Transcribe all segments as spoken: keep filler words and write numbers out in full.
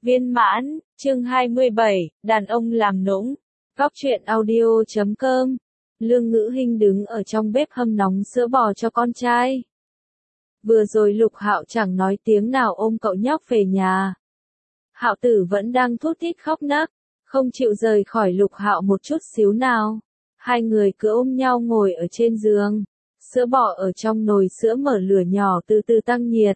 Viên mãn, chương hai mươi bảy, đàn ông làm nũng. Góc truyện audio chấm com. Lương Ngữ Hinh đứng ở trong bếp hâm nóng sữa bò cho con trai. Vừa rồi Lục Hạo chẳng nói tiếng nào ôm cậu nhóc về nhà. Hạo Tử vẫn đang thút thít khóc nấc, không chịu rời khỏi Lục Hạo một chút xíu nào. Hai người cứ ôm nhau ngồi ở trên giường. Sữa bò ở trong nồi sữa mở lửa nhỏ từ từ tăng nhiệt.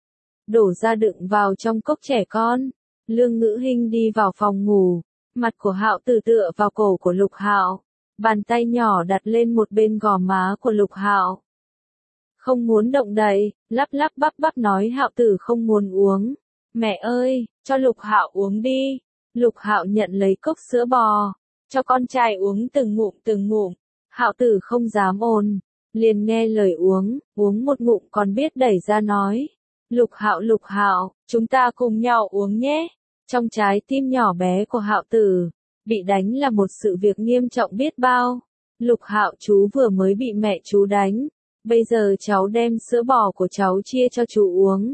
Đổ ra đựng vào trong cốc trẻ con. Lương Ngữ Hinh đi vào phòng ngủ, mặt của Hạo Tử tựa vào cổ của Lục Hạo, bàn tay nhỏ đặt lên một bên gò má của Lục Hạo. Không muốn động đậy, lắp lắp bắp bắp nói Hạo Tử không muốn uống. Mẹ ơi, cho Lục Hạo uống đi. Lục Hạo nhận lấy cốc sữa bò, cho con trai uống từng ngụm từng ngụm. Hạo Tử không dám ồn, liền nghe lời uống, uống một ngụm còn biết đẩy ra nói. Lục Hạo Lục Hạo, chúng ta cùng nhau uống nhé. Trong trái tim nhỏ bé của Hạo Tử, bị đánh là một sự việc nghiêm trọng biết bao. Lục Hạo chú vừa mới bị mẹ chú đánh, bây giờ cháu đem sữa bò của cháu chia cho chú uống.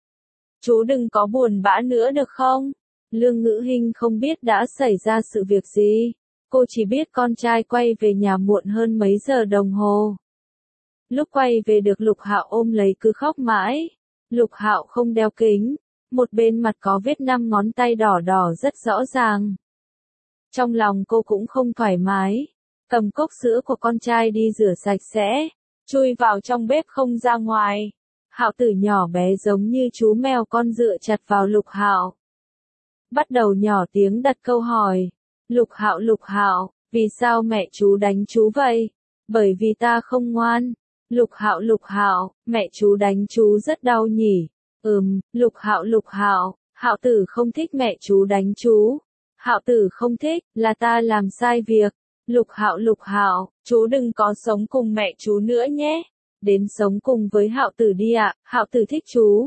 Chú đừng có buồn bã nữa được không? Lương Ngữ Hinh không biết đã xảy ra sự việc gì, cô chỉ biết con trai quay về nhà muộn hơn mấy giờ đồng hồ. Lúc quay về được Lục Hạo ôm lấy cứ khóc mãi. Lục Hạo không đeo kính, một bên mặt có vết năm ngón tay đỏ đỏ rất rõ ràng. Trong lòng cô cũng không thoải mái, cầm cốc sữa của con trai đi rửa sạch sẽ, chui vào trong bếp không ra ngoài. Hạo Tử nhỏ bé giống như chú mèo con dựa chặt vào Lục Hạo. Bắt đầu nhỏ tiếng đặt câu hỏi. Lục Hạo Lục Hạo, vì sao mẹ chú đánh chú vậy? Bởi vì ta không ngoan. Lục Hạo Lục Hạo, mẹ chú đánh chú rất đau nhỉ? Ừm, Lục Hạo Lục Hạo, Hạo Tử không thích mẹ chú đánh chú. Hạo Tử không thích, là ta làm sai việc. Lục Hạo Lục Hạo, chú đừng có sống cùng mẹ chú nữa nhé. Đến sống cùng với Hạo Tử đi ạ, Hạo Tử thích chú.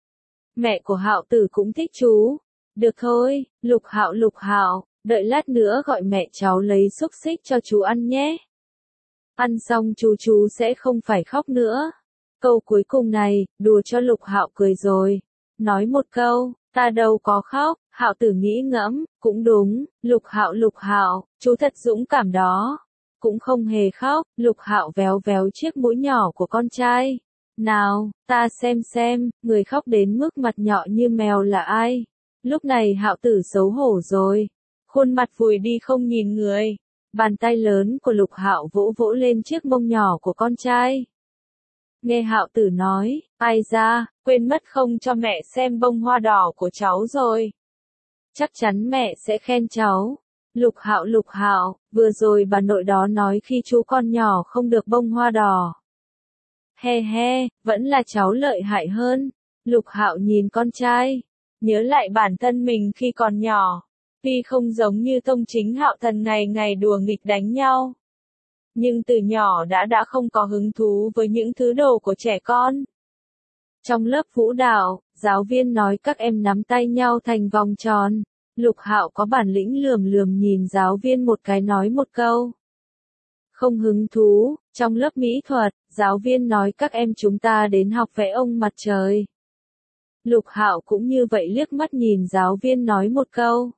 Mẹ của Hạo Tử cũng thích chú. Được thôi, Lục Hạo Lục Hạo, đợi lát nữa gọi mẹ cháu lấy xúc xích cho chú ăn nhé. Ăn xong chú chú sẽ không phải khóc nữa. Câu cuối cùng này, đùa cho Lục Hạo cười rồi. Nói một câu, ta đâu có khóc. Hạo Tử nghĩ ngẫm, cũng đúng, Lục Hạo Lục Hạo, chú thật dũng cảm đó. Cũng không hề khóc. Lục Hạo véo véo chiếc mũi nhỏ của con trai. Nào, ta xem xem, người khóc đến mức mặt nhọ như mèo là ai? Lúc này Hạo Tử xấu hổ rồi. Khuôn mặt vùi đi không nhìn người. Bàn tay lớn của Lục Hạo vỗ vỗ lên chiếc mông nhỏ của con trai. Nghe Hạo Tử nói, ai ra, quên mất không cho mẹ xem bông hoa đỏ của cháu rồi. Chắc chắn mẹ sẽ khen cháu. Lục Hạo Lục Hạo, vừa rồi bà nội đó nói khi chú con nhỏ không được bông hoa đỏ. He he, vẫn là cháu lợi hại hơn. Lục Hạo nhìn con trai, nhớ lại bản thân mình khi còn nhỏ. Tuy không giống như Tông Chính Hạo Thần ngày ngày đùa nghịch đánh nhau, nhưng từ nhỏ đã đã không có hứng thú với những thứ đồ của trẻ con. Trong lớp vũ đạo, giáo viên nói các em nắm tay nhau thành vòng tròn. Lục Hạo có bản lĩnh lườm lườm nhìn giáo viên một cái nói một câu. Không hứng thú. Trong lớp mỹ thuật, giáo viên nói các em chúng ta đến học vẽ ông mặt trời. Lục Hạo cũng như vậy liếc mắt nhìn giáo viên nói một câu.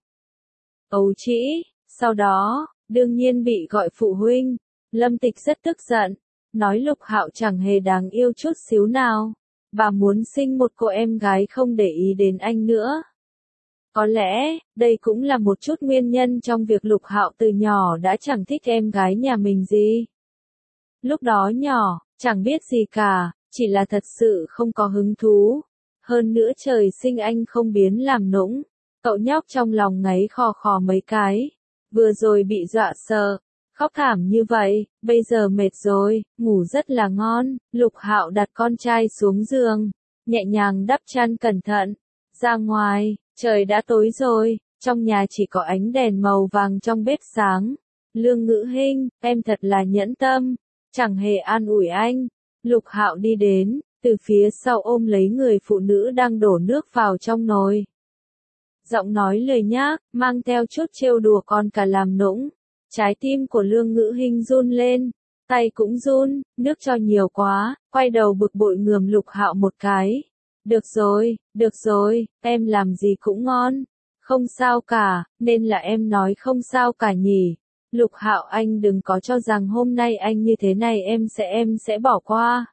Ấu trĩ, sau đó, đương nhiên bị gọi phụ huynh. Lâm Tịch rất tức giận, nói Lục Hạo chẳng hề đáng yêu chút xíu nào. Bà muốn sinh một cô em gái không để ý đến anh nữa. Có lẽ, đây cũng là một chút nguyên nhân trong việc Lục Hạo từ nhỏ đã chẳng thích em gái nhà mình gì. Lúc đó nhỏ, chẳng biết gì cả, chỉ là thật sự không có hứng thú. Hơn nữa trời sinh anh không biến làm nũng. Cậu nhóc trong lòng ngáy khò khò mấy cái. Vừa rồi bị dọa sợ, khóc thảm như vậy, bây giờ mệt rồi, ngủ rất là ngon. Lục Hạo đặt con trai xuống giường, nhẹ nhàng đắp chăn cẩn thận. Ra ngoài, trời đã tối rồi, trong nhà chỉ có ánh đèn màu vàng trong bếp sáng. Lương Ngữ Hinh, em thật là nhẫn tâm, chẳng hề an ủi anh. Lục Hạo đi đến, từ phía sau ôm lấy người phụ nữ đang đổ nước vào trong nồi. Giọng nói lời nhác, mang theo chút trêu đùa còn cả làm nũng. Trái tim của Lương Ngữ Hinh run lên, tay cũng run, nước cho nhiều quá, quay đầu bực bội ngườm Lục Hạo một cái. Được rồi, được rồi, em làm gì cũng ngon. Không sao cả, nên là em nói không sao cả nhỉ. Lục Hạo anh đừng có cho rằng hôm nay anh như thế này em sẽ em sẽ bỏ qua.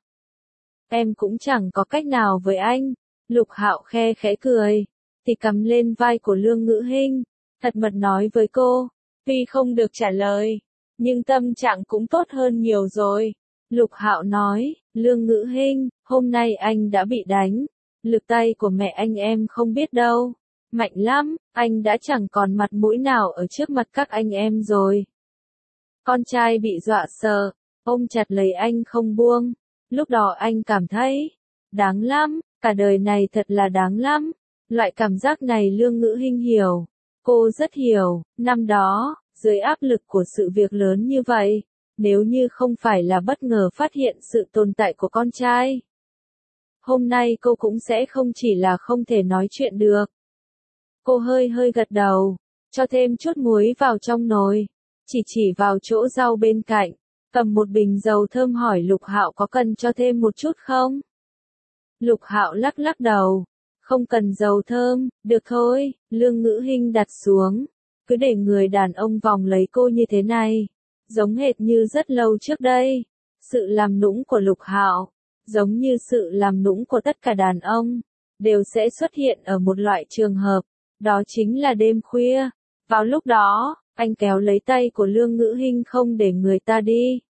Em cũng chẳng có cách nào với anh. Lục Hạo khe khẽ cười, thì cầm lên vai của Lương Ngữ Hinh, thật mật nói với cô. Tuy không được trả lời, nhưng tâm trạng cũng tốt hơn nhiều rồi. Lục Hạo nói, Lương Ngữ Hinh, hôm nay anh đã bị đánh. Lực tay của mẹ anh em không biết đâu. Mạnh lắm, anh đã chẳng còn mặt mũi nào ở trước mặt các anh em rồi. Con trai bị dọa sợ, ôm chặt lấy anh không buông. Lúc đó anh cảm thấy, đáng lắm, cả đời này thật là đáng lắm. Loại cảm giác này Lương Ngữ Hinh hiểu. Cô rất hiểu, năm đó, dưới áp lực của sự việc lớn như vậy, nếu như không phải là bất ngờ phát hiện sự tồn tại của con trai, hôm nay cô cũng sẽ không chỉ là không thể nói chuyện được. Cô hơi hơi gật đầu, cho thêm chút muối vào trong nồi, chỉ chỉ vào chỗ rau bên cạnh, cầm một bình dầu thơm hỏi Lục Hạo có cần cho thêm một chút không? Lục Hạo lắc lắc đầu, không cần dầu thơm, được thôi. Lương Ngữ Hinh đặt xuống, cứ để người đàn ông vòng lấy cô như thế này, giống hệt như rất lâu trước đây. Sự làm nũng của Lục Hạo, giống như sự làm nũng của tất cả đàn ông, đều sẽ xuất hiện ở một loại trường hợp, đó chính là đêm khuya. Vào lúc đó, anh kéo lấy tay của Lương Ngữ Hinh không để người ta đi.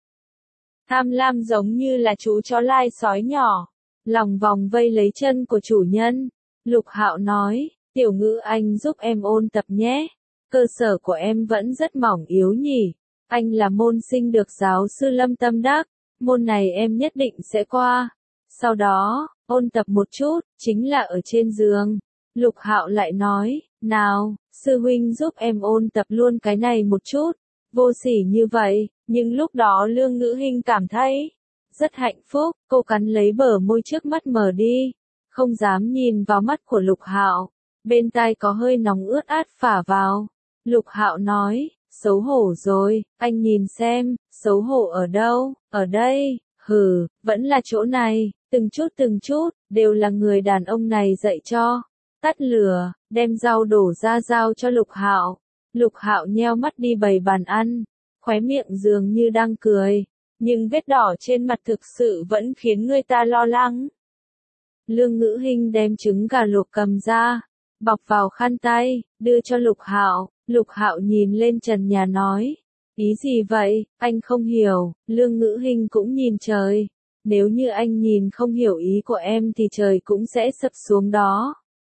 Tham lam giống như là chú chó lai sói nhỏ, lòng vòng vây lấy chân của chủ nhân. Lục Hạo nói, Tiểu Ngữ anh giúp em ôn tập nhé. Cơ sở của em vẫn rất mỏng yếu nhỉ. Anh là môn sinh được giáo sư Lâm tâm đắc. Môn này em nhất định sẽ qua. Sau đó, ôn tập một chút, chính là ở trên giường. Lục Hạo lại nói, nào, sư huynh giúp em ôn tập luôn cái này một chút. Vô sỉ như vậy, nhưng lúc đó Lương Ngữ Hinh cảm thấy rất hạnh phúc. Cô cắn lấy bờ môi trước mắt mở đi, không dám nhìn vào mắt của Lục Hạo. Bên tai có hơi nóng ướt át phả vào. Lục Hạo nói, xấu hổ rồi, anh nhìn xem, xấu hổ ở đâu? Ở đây. Hừ, vẫn là chỗ này. Từng chút từng chút, đều là người đàn ông này dạy cho. Tắt lửa, đem rau đổ ra giao cho Lục Hạo. Lục Hạo nheo mắt đi bày bàn ăn, khóe miệng dường như đang cười, nhưng vết đỏ trên mặt thực sự vẫn khiến người ta lo lắng. Lương Ngữ Hinh đem trứng gà luộc cầm ra, bọc vào khăn tay, đưa cho Lục Hạo. Lục Hạo nhìn lên trần nhà nói, ý gì vậy, anh không hiểu. Lương Ngữ Hinh cũng nhìn trời, nếu như anh nhìn không hiểu ý của em thì trời cũng sẽ sập xuống đó.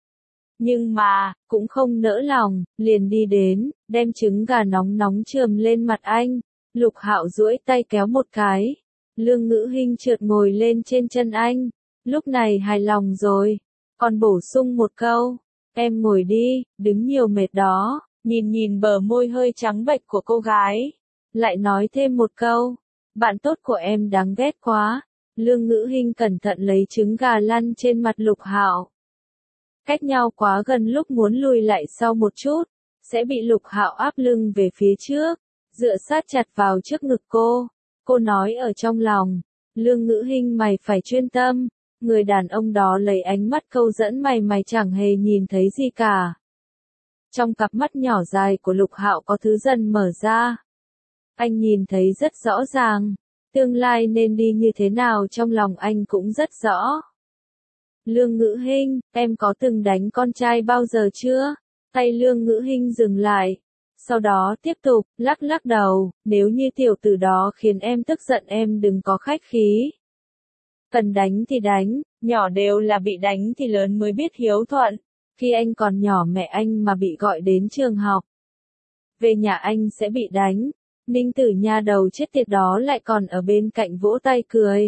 Nhưng mà, cũng không nỡ lòng, liền đi đến, đem trứng gà nóng nóng chườm lên mặt anh. Lục Hạo duỗi tay kéo một cái. Lương Ngữ Hinh trượt ngồi lên trên chân anh. Lúc này hài lòng rồi, còn bổ sung một câu, em ngồi đi, đứng nhiều mệt đó. Nhìn nhìn bờ môi hơi trắng bệch của cô gái, lại nói thêm một câu, bạn tốt của em đáng ghét quá. Lương Ngữ Hinh cẩn thận lấy trứng gà lăn trên mặt Lục Hạo. Cách nhau quá gần lúc muốn lùi lại sau một chút, sẽ bị Lục Hạo áp lưng về phía trước, dựa sát chặt vào trước ngực cô. Cô nói ở trong lòng, Lương Ngữ Hinh mày phải chuyên tâm. Người đàn ông đó lấy ánh mắt câu dẫn mày mày chẳng hề nhìn thấy gì cả. Trong cặp mắt nhỏ dài của Lục Hạo có thứ dần mở ra. Anh nhìn thấy rất rõ ràng, tương lai nên đi như thế nào trong lòng anh cũng rất rõ. Lương Ngữ Hinh, em có từng đánh con trai bao giờ chưa? Tay Lương Ngữ Hinh dừng lại. Sau đó tiếp tục, lắc lắc đầu, nếu như tiểu tử đó khiến em tức giận em đừng có khách khí. Cần đánh thì đánh, nhỏ đều là bị đánh thì lớn mới biết hiếu thuận. Khi anh còn nhỏ mẹ anh mà bị gọi đến trường học, về nhà anh sẽ bị đánh. Ninh Tử nha đầu chết tiệt đó lại còn ở bên cạnh vỗ tay cười.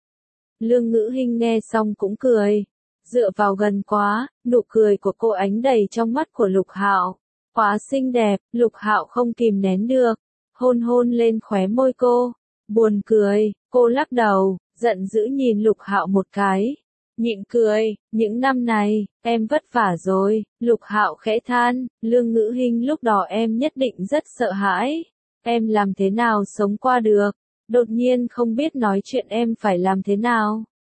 Lương Ngữ Hinh nghe xong cũng cười. Dựa vào gần quá, nụ cười của cô ánh đầy trong mắt của Lục Hạo. Quá xinh đẹp, Lục Hạo không kìm nén được, hôn hôn lên khóe môi cô. Buồn cười, cô lắc đầu, giận dữ nhìn Lục Hạo một cái. Nhịn cười, những năm này, em vất vả rồi. Lục Hạo khẽ than, Lương Ngữ Hinh lúc đó em nhất định rất sợ hãi. Em làm thế nào sống qua được? Đột nhiên không biết nói chuyện em phải làm thế nào.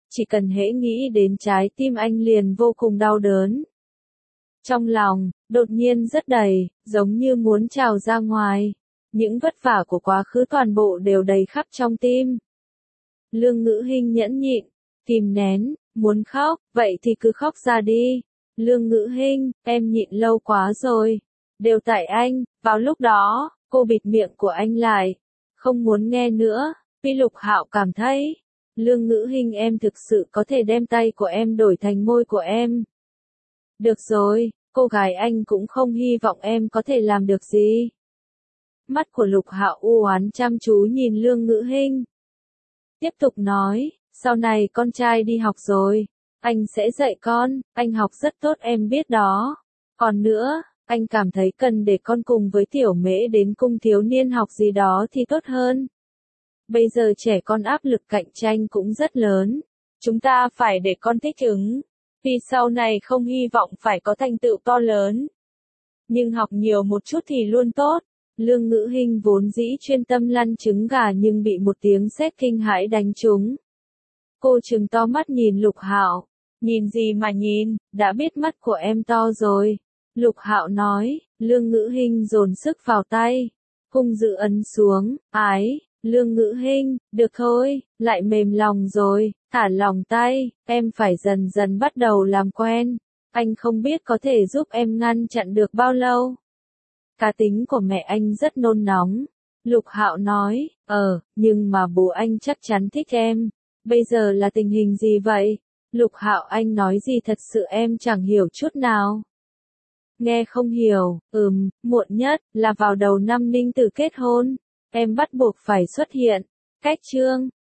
chỉ cần hễ nghĩ đến trái tim anh liền vô cùng đau đớn. Trong lòng, đột nhiên rất đầy, giống như muốn trào ra ngoài. Những vất vả của quá khứ toàn bộ đều đầy khắp trong tim. Lương Ngữ Hinh nhẫn nhịn, kìm nén, muốn khóc, vậy thì cứ khóc ra đi. Lương Ngữ Hinh, em nhịn lâu quá rồi. Đều tại anh, vào lúc đó, cô bịt miệng của anh lại. Không muốn nghe nữa, vì Lục Hạo cảm thấy. Lương Ngữ Hinh em thực sự có thể đem tay của em đổi thành môi của em. Được rồi, cô gái anh cũng không hy vọng em có thể làm được gì. Mắt của Lục Hạo u oán chăm chú nhìn Lương Ngữ Hinh. Tiếp tục nói, sau này con trai đi học rồi, anh sẽ dạy con, anh học rất tốt em biết đó. Còn nữa, anh cảm thấy cần để con cùng với Tiểu Mễ đến cung thiếu niên học gì đó thì tốt hơn. Bây giờ trẻ con áp lực cạnh tranh cũng rất lớn, chúng ta phải để con thích ứng, vì sau này không hy vọng phải có thành tựu to lớn. Nhưng học nhiều một chút thì luôn tốt. Lương Ngữ Hinh vốn dĩ chuyên tâm lăn trứng gà nhưng bị một tiếng sét kinh hãi đánh trúng. Cô trừng to mắt nhìn Lục Hạo. Nhìn gì mà nhìn, đã biết mắt của em to rồi. Lục Hạo nói, Lương Ngữ Hinh dồn sức vào tay. Hung dữ ấn xuống, ái, Lương Ngữ Hinh, được thôi, lại mềm lòng rồi, thả lòng tay, em phải dần dần bắt đầu làm quen. Anh không biết có thể giúp em ngăn chặn được bao lâu. Cá tính của mẹ anh rất nôn nóng. Lục Hạo nói, ờ, nhưng mà bố anh chắc chắn thích em. Bây giờ là tình hình gì vậy? Lục Hạo anh nói gì thật sự em chẳng hiểu chút nào. Nghe không hiểu, ừm, muộn nhất, là vào đầu năm Ninh Tử kết hôn. Em bắt buộc phải xuất hiện. Cách chương.